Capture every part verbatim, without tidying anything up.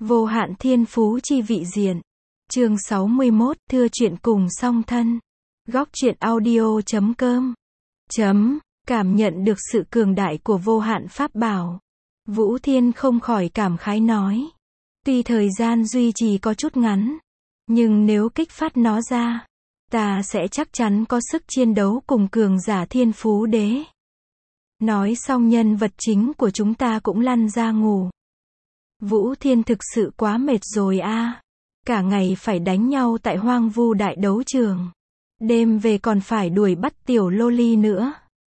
Vô hạn thiên phú chi vị diện. Chương sáu mươi mốt, thưa chuyện cùng song thân. Góc truyện audio chấm com. Chấm, cảm nhận được sự cường đại của vô hạn pháp bảo. Vũ Thiên không khỏi cảm khái nói. Tuy thời gian duy trì có chút ngắn, nhưng nếu kích phát nó ra, ta sẽ chắc chắn có sức chiến đấu cùng cường giả thiên phú đế. Nói xong nhân vật chính của chúng ta cũng lăn ra ngủ. Vũ Thiên thực sự quá mệt rồi a. À. Cả ngày phải đánh nhau tại hoang vu đại đấu trường. Đêm về còn phải đuổi bắt tiểu loli nữa.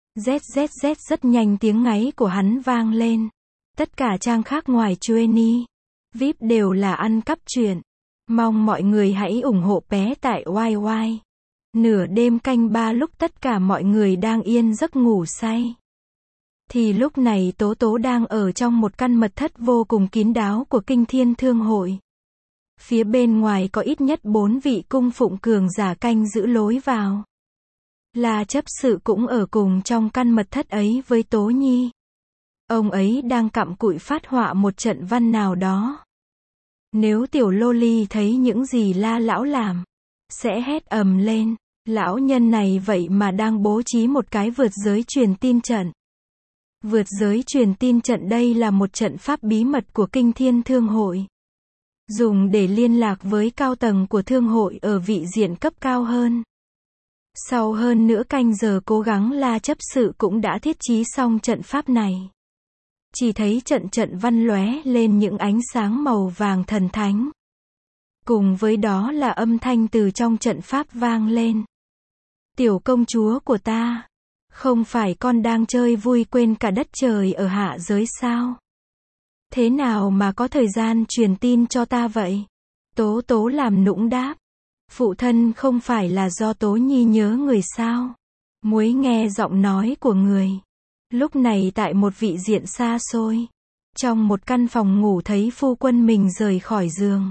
Zzz rất nhanh tiếng ngáy của hắn vang lên. Tất cả trang khác ngoài Chueni, vi ai pi đều là ăn cắp chuyện. Mong mọi người hãy ủng hộ bé tại Y Y. Nửa đêm canh ba lúc tất cả mọi người đang yên giấc ngủ say. Thì lúc này Tố Tố đang ở trong một căn mật thất vô cùng kín đáo của Kinh Thiên Thương Hội. Phía bên ngoài có ít nhất bốn vị cung phụng cường giả canh giữ lối vào. La chấp sự cũng ở cùng trong căn mật thất ấy với Tố Nhi. Ông ấy đang cặm cụi phát họa một trận văn nào đó. Nếu tiểu loli thấy những gì La lão làm, sẽ hét ầm lên, lão nhân này vậy mà đang bố trí một cái vượt giới truyền tin trận. Vượt giới truyền tin trận đây là một trận pháp bí mật của Kinh Thiên Thương Hội. Dùng để liên lạc với cao tầng của thương hội ở vị diện cấp cao hơn. Sau hơn nửa canh giờ cố gắng La chấp sự cũng đã thiết trí xong trận pháp này. Chỉ thấy trận trận văn lóe lên những ánh sáng màu vàng thần thánh. Cùng với đó là âm thanh từ trong trận pháp vang lên. Tiểu công chúa của ta, không phải con đang chơi vui quên cả đất trời ở hạ giới sao? Thế nào mà có thời gian truyền tin cho ta vậy? Tố Tố làm nũng đáp. Phụ thân không phải là do Tố Nhi nhớ người sao? Muối nghe giọng nói của người. Lúc này tại một vị diện xa xôi, trong một căn phòng ngủ thấy phu quân mình rời khỏi giường.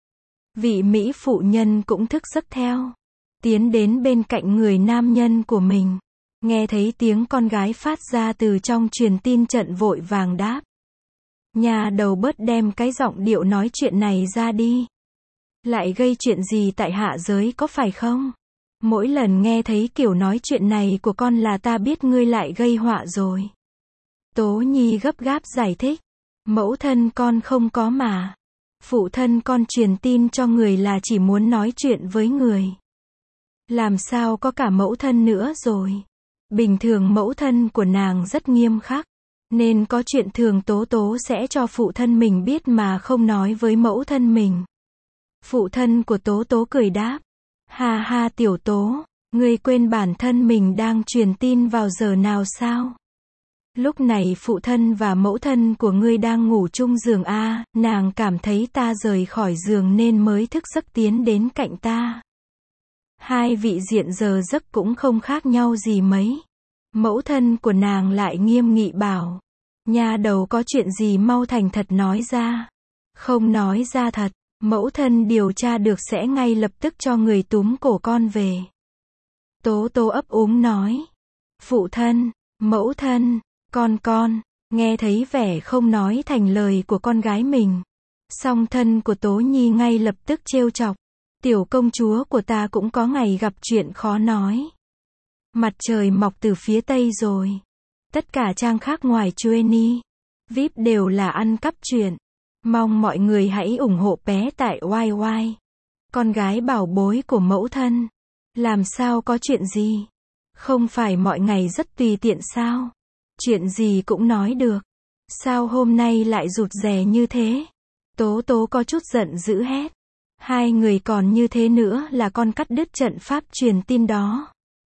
Vị mỹ phụ nhân cũng thức giấc theo, tiến đến bên cạnh người nam nhân của mình. Nghe thấy tiếng con gái phát ra từ trong truyền tin trận vội vàng đáp. Nhà đầu bớt đem cái giọng điệu nói chuyện này ra đi. Lại gây chuyện gì tại hạ giới có phải không? Mỗi lần nghe thấy kiểu nói chuyện này của con là ta biết ngươi lại gây họa rồi. Tố Nhi gấp gáp giải thích. Mẫu thân con không có mà. Phụ thân con truyền tin cho người là chỉ muốn nói chuyện với người. Làm sao có cả mẫu thân nữa rồi. Bình thường mẫu thân của nàng rất nghiêm khắc, nên có chuyện thường Tố Tố sẽ cho phụ thân mình biết mà không nói với mẫu thân mình. Phụ thân của Tố Tố cười đáp. Ha ha tiểu Tố, ngươi quên bản thân mình đang truyền tin vào giờ nào sao? Lúc này phụ thân và mẫu thân của ngươi đang ngủ chung giường a, nàng cảm thấy ta rời khỏi giường nên mới thức giấc tiến đến cạnh ta. Hai vị diện giờ giấc cũng không khác nhau gì mấy. Mẫu thân của nàng lại nghiêm nghị bảo. Nhà đầu có chuyện gì mau thành thật nói ra. Không nói ra thật, mẫu thân điều tra được sẽ ngay lập tức cho người túm cổ con về. Tố Tố ấp úng nói. Phụ thân, mẫu thân, con con, nghe thấy vẻ không nói thành lời của con gái mình. Song thân của Tố Nhi ngay lập tức trêu chọc. Tiểu công chúa của ta cũng có ngày gặp chuyện khó nói. Mặt trời mọc từ phía tây rồi. Tất cả trang khác ngoài Chueni, vi ai pi đều là ăn cắp chuyện. Mong mọi người hãy ủng hộ bé tại Y Y. Con gái bảo bối của mẫu thân. Làm sao có chuyện gì? Không phải mọi ngày rất tùy tiện sao? Chuyện gì cũng nói được. Sao hôm nay lại rụt rè như thế? Tố Tố có chút giận dữ hét. Hai người còn như thế nữa là con cắt đứt trận pháp truyền tin đó.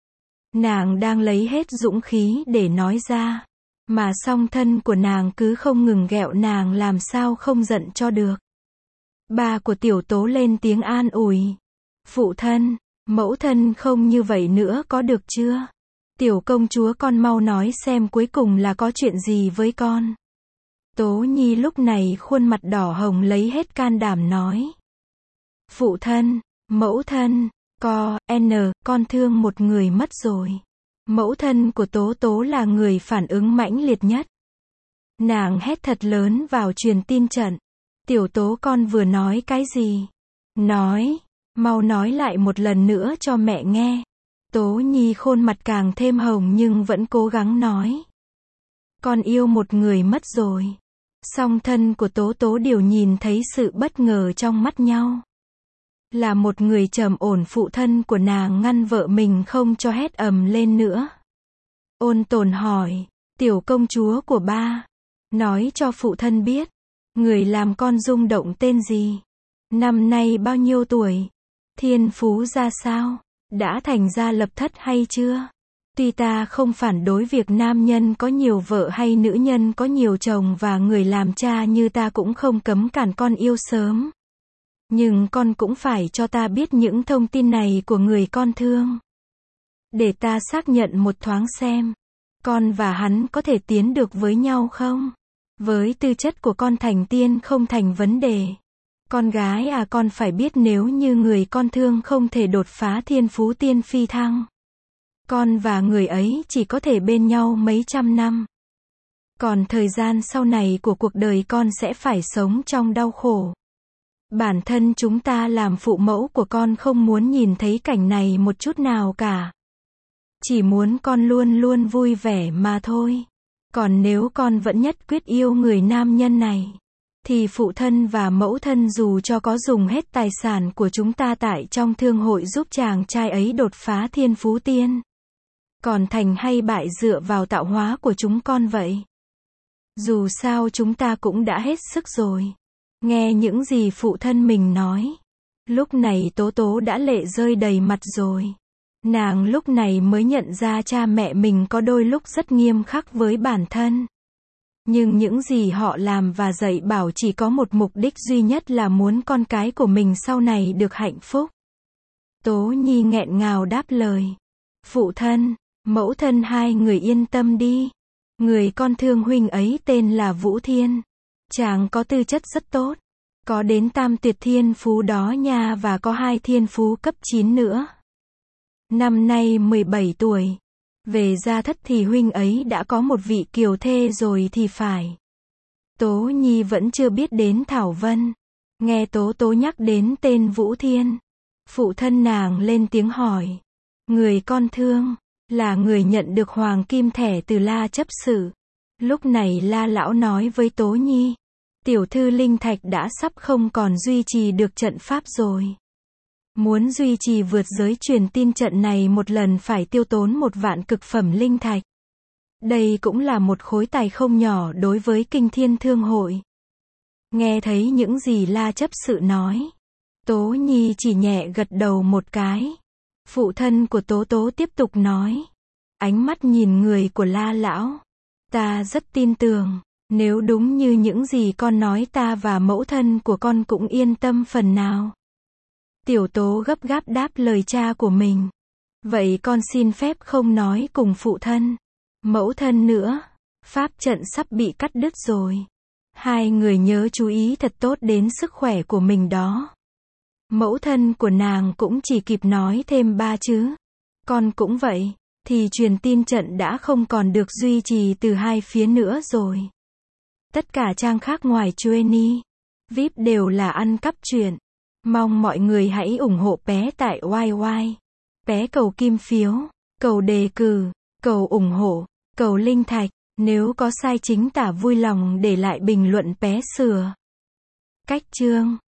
Nàng đang lấy hết dũng khí để nói ra. Mà song thân của nàng cứ không ngừng ghẹo nàng làm sao không giận cho được. Ba của tiểu Tố lên tiếng an ủi. Phụ thân, mẫu thân không như vậy nữa có được chưa? Tiểu công chúa con mau nói xem cuối cùng là có chuyện gì với con. Tố Nhi lúc này khuôn mặt đỏ hồng lấy hết can đảm nói. Phụ thân, mẫu thân, co, n, con thương một người mất rồi. Mẫu thân của Tố Tố là người phản ứng mãnh liệt nhất. Nàng hét thật lớn vào truyền tin trận. Tiểu Tố con vừa nói cái gì? Nói, mau nói lại một lần nữa cho mẹ nghe. Tố Nhi khuôn mặt càng thêm hồng nhưng vẫn cố gắng nói. Con yêu một người mất rồi. Song thân của Tố Tố đều nhìn thấy sự bất ngờ trong mắt nhau. Là một người trầm ổn, phụ thân của nàng ngăn vợ mình không cho hét ầm lên nữa. Ôn Tồn hỏi, tiểu công chúa của ba, nói cho phụ thân biết, người làm con rung động tên gì? Năm nay bao nhiêu tuổi? Thiên phú ra sao? Đã thành gia lập thất hay chưa? Tuy ta không phản đối việc nam nhân có nhiều vợ hay nữ nhân có nhiều chồng và người làm cha như ta cũng không cấm cản con yêu sớm. Nhưng con cũng phải cho ta biết những thông tin này của người con thương. Để ta xác nhận một thoáng xem, con và hắn có thể tiến được với nhau không? Với tư chất của con thành tiên không thành vấn đề. Con gái à, con phải biết nếu như người con thương không thể đột phá thiên phú tiên phi thăng, con và người ấy chỉ có thể bên nhau mấy trăm năm. Còn thời gian sau này của cuộc đời con sẽ phải sống trong đau khổ. Bản thân chúng ta làm phụ mẫu của con không muốn nhìn thấy cảnh này một chút nào cả. Chỉ muốn con luôn luôn vui vẻ mà thôi. Còn nếu con vẫn nhất quyết yêu người nam nhân này, thì phụ thân và mẫu thân dù cho có dùng hết tài sản của chúng ta tại trong thương hội giúp chàng trai ấy đột phá thiên phú tiên, còn thành hay bại dựa vào tạo hóa của chúng con vậy. Dù sao chúng ta cũng đã hết sức rồi. Nghe những gì phụ thân mình nói, lúc này Tố Tố đã lệ rơi đầy mặt rồi. Nàng lúc này mới nhận ra cha mẹ mình có đôi lúc rất nghiêm khắc với bản thân. Nhưng những gì họ làm và dạy bảo chỉ có một mục đích duy nhất là muốn con cái của mình sau này được hạnh phúc. Tố Nhi nghẹn ngào đáp lời. Phụ thân, mẫu thân hai người yên tâm đi. Người con thương huynh ấy tên là Vũ Thiên. Chàng có tư chất rất tốt. Có đến tam tuyệt thiên phú đó nha, và có hai thiên phú cấp chín nữa. Năm nay mười bảy tuổi. Về gia thất thì huynh ấy đã có một vị kiều thê rồi thì phải. Tố Nhi vẫn chưa biết đến Thảo Vân. Nghe Tố Tố nhắc đến tên Vũ Thiên, phụ thân nàng lên tiếng hỏi. Người con thương, là người nhận được hoàng kim thẻ từ La chấp sự. Lúc này La lão nói với Tố Nhi, tiểu thư linh thạch đã sắp không còn duy trì được trận pháp rồi. Muốn duy trì vượt giới truyền tin trận này một lần phải tiêu tốn một vạn cực phẩm linh thạch. Đây cũng là một khối tài không nhỏ đối với Kinh Thiên Thương hội. Nghe thấy những gì La chấp sự nói, Tố Nhi chỉ nhẹ gật đầu một cái. Phụ thân của Tố Tố tiếp tục nói, ánh mắt nhìn người của La lão, ta rất tin tưởng, nếu đúng như những gì con nói ta và mẫu thân của con cũng yên tâm phần nào. Tiểu Tố gấp gáp đáp lời cha của mình. Vậy con xin phép không nói cùng phụ thân, mẫu thân nữa. Pháp trận sắp bị cắt đứt rồi. Hai người nhớ chú ý thật tốt đến sức khỏe của mình đó. Mẫu thân của nàng cũng chỉ kịp nói thêm ba chữ. Con cũng vậy. Thì truyền tin trận đã không còn được duy trì từ hai phía nữa rồi. Tất cả trang khác ngoài Chueni, vê i pê đều là ăn cắp chuyện. Mong mọi người hãy ủng hộ Pé tại Y Y. Pé cầu kim phiếu, cầu đề cử, cầu ủng hộ, cầu linh thạch. Nếu có sai chính tả vui lòng để lại bình luận Pé sửa. Cách chương